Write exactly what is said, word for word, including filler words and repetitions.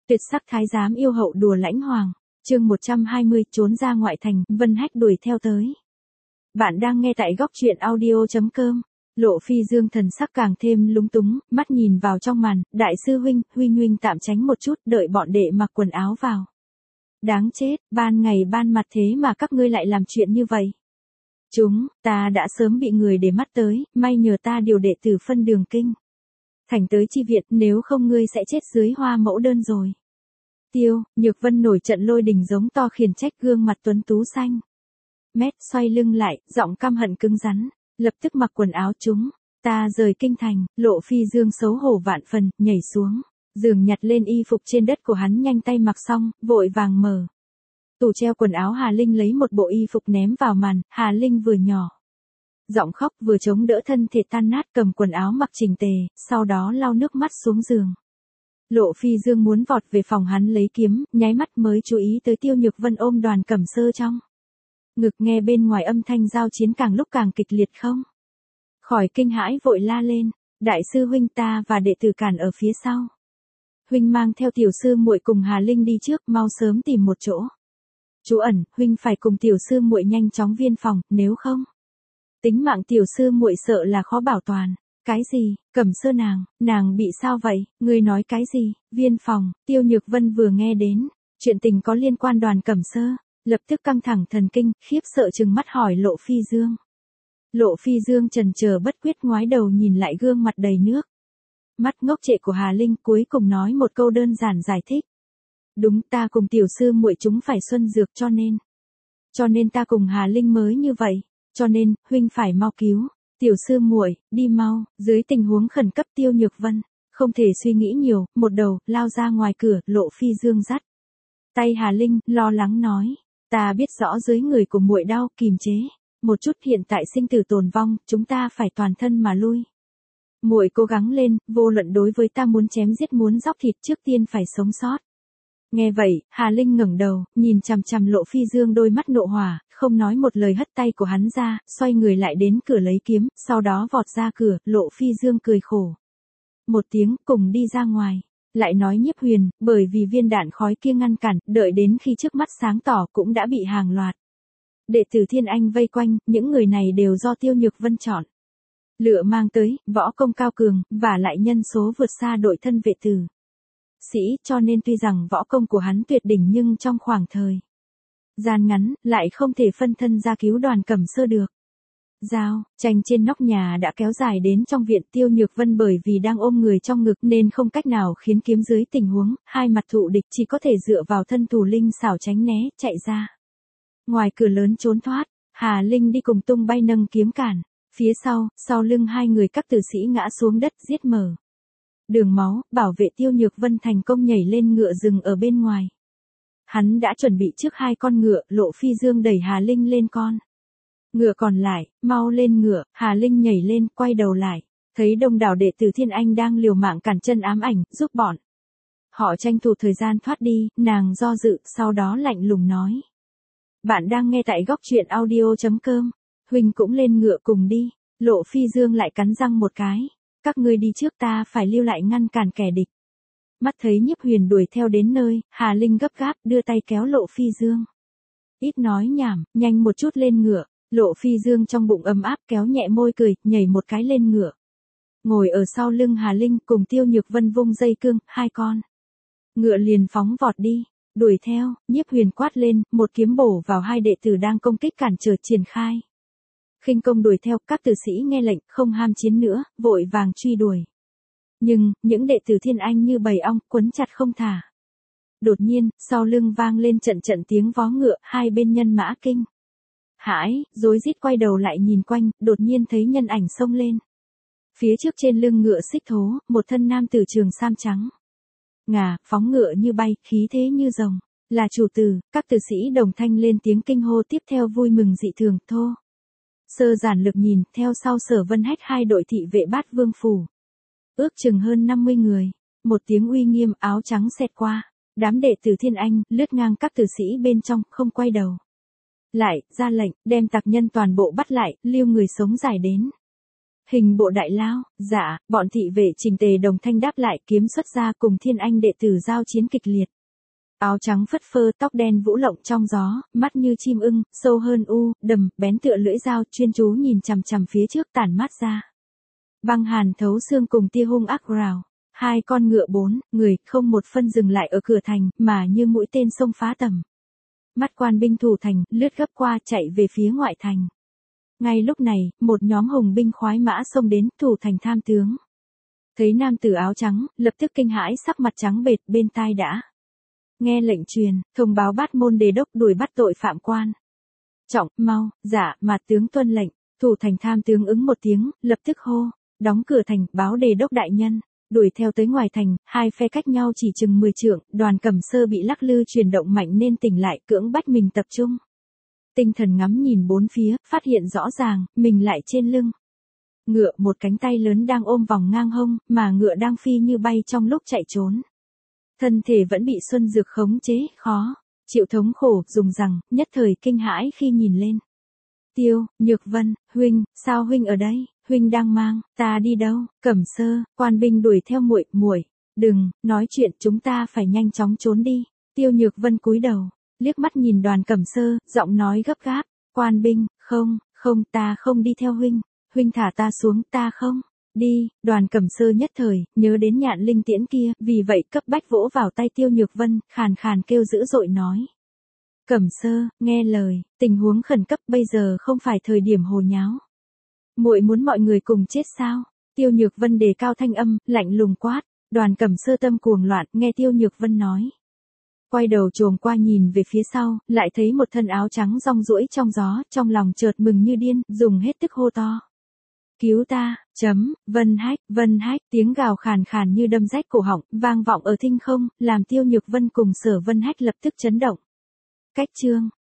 Tuyệt sắc thái giám yêu hậu đùa lãnh hoàng. Chương một trăm hai mươi, trốn ra ngoại thành, Vân Hách đuổi theo tới. Bạn đang nghe tại góc truyện audio chấm com. Lộ Phi Dương thần sắc càng thêm lúng túng, mắt nhìn vào trong màn, đại sư huynh, huynh huynh tạm tránh một chút, đợi bọn đệ mặc quần áo vào. Đáng chết, ban ngày ban mặt thế mà các ngươi lại làm chuyện như vậy. Chúng, ta đã sớm bị người để mắt tới, may nhờ ta điều đệ tử phân đường kinh. Thành tới chi viện, nếu không ngươi sẽ chết dưới hoa mẫu đơn rồi. Tiêu, Nhược Vân nổi trận lôi đình giống to khiển trách, gương mặt tuấn tú xanh. Mét xoay lưng lại, giọng căm hận cứng rắn, lập tức mặc quần áo chúng. Ta rời kinh thành, Lộ Phi Dương xấu hổ vạn phần, nhảy xuống, giường nhặt lên y phục trên đất của hắn, nhanh tay mặc xong, vội vàng mở tủ treo quần áo Hà Linh, lấy một bộ y phục ném vào màn. Hà Linh vừa nhỏ giọng khóc vừa chống đỡ thân thể tan nát, cầm quần áo mặc chỉnh tề, sau đó lau nước mắt xuống giường. Lộ Phi Dương muốn vọt về phòng hắn lấy kiếm, nháy mắt mới chú ý tới Tiêu Nhược Vân ôm Đoàn Cẩm Sơ trong ngực, nghe bên ngoài âm thanh giao chiến càng lúc càng kịch liệt, không khỏi kinh hãi vội la lên, đại sư huynh, ta và đệ tử cản ở phía sau. Huynh mang theo tiểu sư muội cùng Hà Linh đi trước, mau sớm tìm một chỗ trú ẩn, huynh phải cùng tiểu sư muội nhanh chóng viên phòng, nếu không tính mạng tiểu sư muội sợ là khó bảo toàn. Cái gì? Cẩm Sơ nàng, nàng bị sao vậy? Ngươi nói cái gì? Viên phòng? Tiêu Nhược Vân vừa nghe đến chuyện tình có liên quan Đoàn Cẩm Sơ, lập tức căng thẳng thần kinh, khiếp sợ trừng mắt hỏi Lộ Phi Dương. Lộ Phi Dương chần chờ bất quyết, ngoái đầu nhìn lại gương mặt đầy nước mắt ngốc trệ của Hà Linh, cuối cùng nói một câu đơn giản giải thích. Đúng, ta cùng tiểu sư muội chúng phải xuân dược, cho nên cho nên ta cùng Hà Linh mới như vậy, cho nên huynh phải mau cứu tiểu sư muội, đi mau. Dưới tình huống khẩn cấp, Tiêu Nhược Vân không thể suy nghĩ nhiều, một đầu lao ra ngoài cửa. Lộ Phi Dương dắt tay Hà Linh, lo lắng nói, ta biết rõ dưới người của muội đau, kìm chế một chút, hiện tại sinh tử tồn vong, chúng ta phải toàn thân mà lui. Muội cố gắng lên, vô luận đối với ta muốn chém giết muốn dóc thịt, trước tiên phải sống sót. Nghe vậy, Hà Linh ngẩng đầu, nhìn chằm chằm Lộ Phi Dương, đôi mắt nộ hỏa, không nói một lời hất tay của hắn ra, xoay người lại đến cửa lấy kiếm, sau đó vọt ra cửa. Lộ Phi Dương cười khổ một tiếng, cùng đi ra ngoài. Lại nói Nhiếp Huyền, bởi vì viên đạn khói kia ngăn cản, đợi đến khi trước mắt sáng tỏ cũng đã bị hàng loạt đệ tử Thiên Anh vây quanh, những người này đều do Tiêu Nhược Vân chọn lựa mang tới, võ công cao cường, và lại nhân số vượt xa đội thân vệ tử sĩ, cho nên tuy rằng võ công của hắn tuyệt đỉnh, nhưng trong khoảng thời gian ngắn, lại không thể phân thân ra cứu Đoàn Cẩm Sơ được. Giao tranh trên nóc nhà đã kéo dài đến trong viện. Tiêu Nhược Vân bởi vì đang ôm người trong ngực nên không cách nào khiến kiếm, dưới tình huống hai mặt thụ địch, chỉ có thể dựa vào thân thủ linh xảo tránh né, chạy ra ngoài cửa lớn trốn thoát. Hà Linh đi cùng tung bay nâng kiếm cản phía sau, sau lưng hai người các tử sĩ ngã xuống đất, giết mở đường máu, bảo vệ Tiêu Nhược Vân thành công nhảy lên ngựa rừng ở bên ngoài. Hắn đã chuẩn bị trước hai con ngựa. Lộ Phi Dương đẩy Hà Linh lên con ngựa còn lại, mau lên ngựa. Hà Linh nhảy lên, quay đầu lại, thấy đông đảo đệ tử Thiên Anh đang liều mạng cản chân ám ảnh, giúp bọn họ tranh thủ thời gian thoát đi. Nàng do dự, sau đó lạnh lùng nói, bạn đang nghe tại góc truyện audio chấm com. Huynh cũng lên ngựa cùng đi. Lộ Phi Dương lại cắn răng một cái, các ngươi đi trước, ta phải lưu lại ngăn cản kẻ địch. Mắt thấy Nhiếp Huyền đuổi theo đến nơi, Hà Linh gấp gáp đưa tay kéo Lộ Phi Dương. Ít nói nhảm, nhanh một chút lên ngựa. Lộ Phi Dương trong bụng ấm áp, kéo nhẹ môi cười, nhảy một cái lên ngựa, ngồi ở sau lưng Hà Linh, cùng Tiêu Nhược Vân vung dây cương, hai con ngựa liền phóng vọt đi. Đuổi theo, Nhiếp Huyền quát lên, một kiếm bổ vào hai đệ tử đang công kích cản trở, triển khai khinh công đuổi theo. Các tử sĩ nghe lệnh, không ham chiến nữa, vội vàng truy đuổi. Nhưng những đệ tử Thiên Anh như bầy ong, quấn chặt không thả. Đột nhiên, sau lưng vang lên trận trận tiếng vó ngựa, hai bên nhân mã kinh hãi, rối rít quay đầu lại nhìn quanh, đột nhiên thấy nhân ảnh xông lên. Phía trước trên lưng ngựa xích thố, một thân nam tử trường sam trắng ngà, phóng ngựa như bay, khí thế như rồng. Là chủ tử. Các tử sĩ đồng thanh lên tiếng kinh hô, tiếp theo vui mừng dị thường. Thô Sơ giản lực nhìn, theo sau Sở Vân Hách hai đội thị vệ Bát Vương phủ, ước chừng hơn năm mươi người. Một tiếng uy nghiêm, áo trắng xẹt qua đám đệ tử Thiên Anh, lướt ngang các tử sĩ bên trong, không quay đầu lại, ra lệnh, đem tặc nhân toàn bộ bắt lại, lưu người sống giải đến Hình bộ đại lao, dạ, bọn thị vệ trình tề đồng thanh đáp lại, kiếm xuất ra cùng thiên anh đệ tử giao chiến kịch liệt. Áo trắng phất phơ, tóc đen vũ lộng trong gió, mắt như chim ưng, sâu hơn u, đầm, bén tựa lưỡi dao, chuyên chú nhìn chằm chằm phía trước tản mát ra. Băng hàn thấu xương cùng tia hung ác rào. Hai con ngựa bốn, người, không một phân dừng lại ở cửa thành, mà như mũi tên xông phá tầm. Mắt quan binh thủ thành, lướt gấp qua chạy về phía ngoại thành. Ngay lúc này, một nhóm hùng binh khoái mã xông đến, thủ thành tham tướng. Thấy nam tử áo trắng, lập tức kinh hãi, sắc mặt trắng bệch, bên tai đã nghe lệnh truyền, thông báo bát môn đề đốc đuổi bắt tội phạm quan. Trọng, mau, dạ, mà tướng tuân lệnh. Thủ thành tham tướng ứng một tiếng, lập tức hô, đóng cửa thành, báo đề đốc đại nhân. Đuổi theo tới ngoài thành, hai phe cách nhau chỉ chừng mười trượng, Đoàn Cẩm Sơ bị lắc lư chuyển động mạnh nên tỉnh lại, cưỡng bách mình tập trung. Tinh thần ngắm nhìn bốn phía, phát hiện rõ ràng, mình lại trên lưng. Ngựa, một cánh tay lớn đang ôm vòng ngang hông, mà ngựa đang phi như bay trong lúc chạy trốn. Thân thể vẫn bị Xuân Dược khống chế, khó, chịu thống khổ, dùng rằng, nhất thời kinh hãi khi nhìn lên. Tiêu, Nhược Vân, huynh, sao huynh ở đây? Huynh đang mang, ta đi đâu? Cẩm Sơ, quan binh đuổi theo muội, muội, đừng, nói chuyện, chúng ta phải nhanh chóng trốn đi. Tiêu Nhược Vân cúi đầu, liếc mắt nhìn Đoàn Cẩm Sơ, giọng nói gấp gáp, quan binh, không, không, ta không đi theo huynh, huynh thả ta xuống, ta không, đi. Đoàn Cẩm Sơ nhất thời, nhớ đến nhạn linh tiễn kia, vì vậy cấp bách vỗ vào tay Tiêu Nhược Vân, khàn khàn kêu dữ dội nói. Cẩm Sơ, nghe lời, tình huống khẩn cấp, bây giờ không phải thời điểm hồ nháo. Muội muốn mọi người cùng chết sao? Tiêu Nhược Vân đề cao thanh âm, lạnh lùng quát. Đoàn Cẩm Sơ tâm cuồng loạn, nghe Tiêu Nhược Vân nói. Quay đầu trồm qua nhìn về phía sau, lại thấy một thân áo trắng rong ruổi trong gió, trong lòng chợt mừng như điên, dùng hết tức hô to. Cứu ta, chấm, Vân Hách, Vân Hách, tiếng gào khàn khàn như đâm rách cổ họng, vang vọng ở thinh không, làm Tiêu Nhược Vân cùng Sở Vân Hách lập tức chấn động. Cách chương.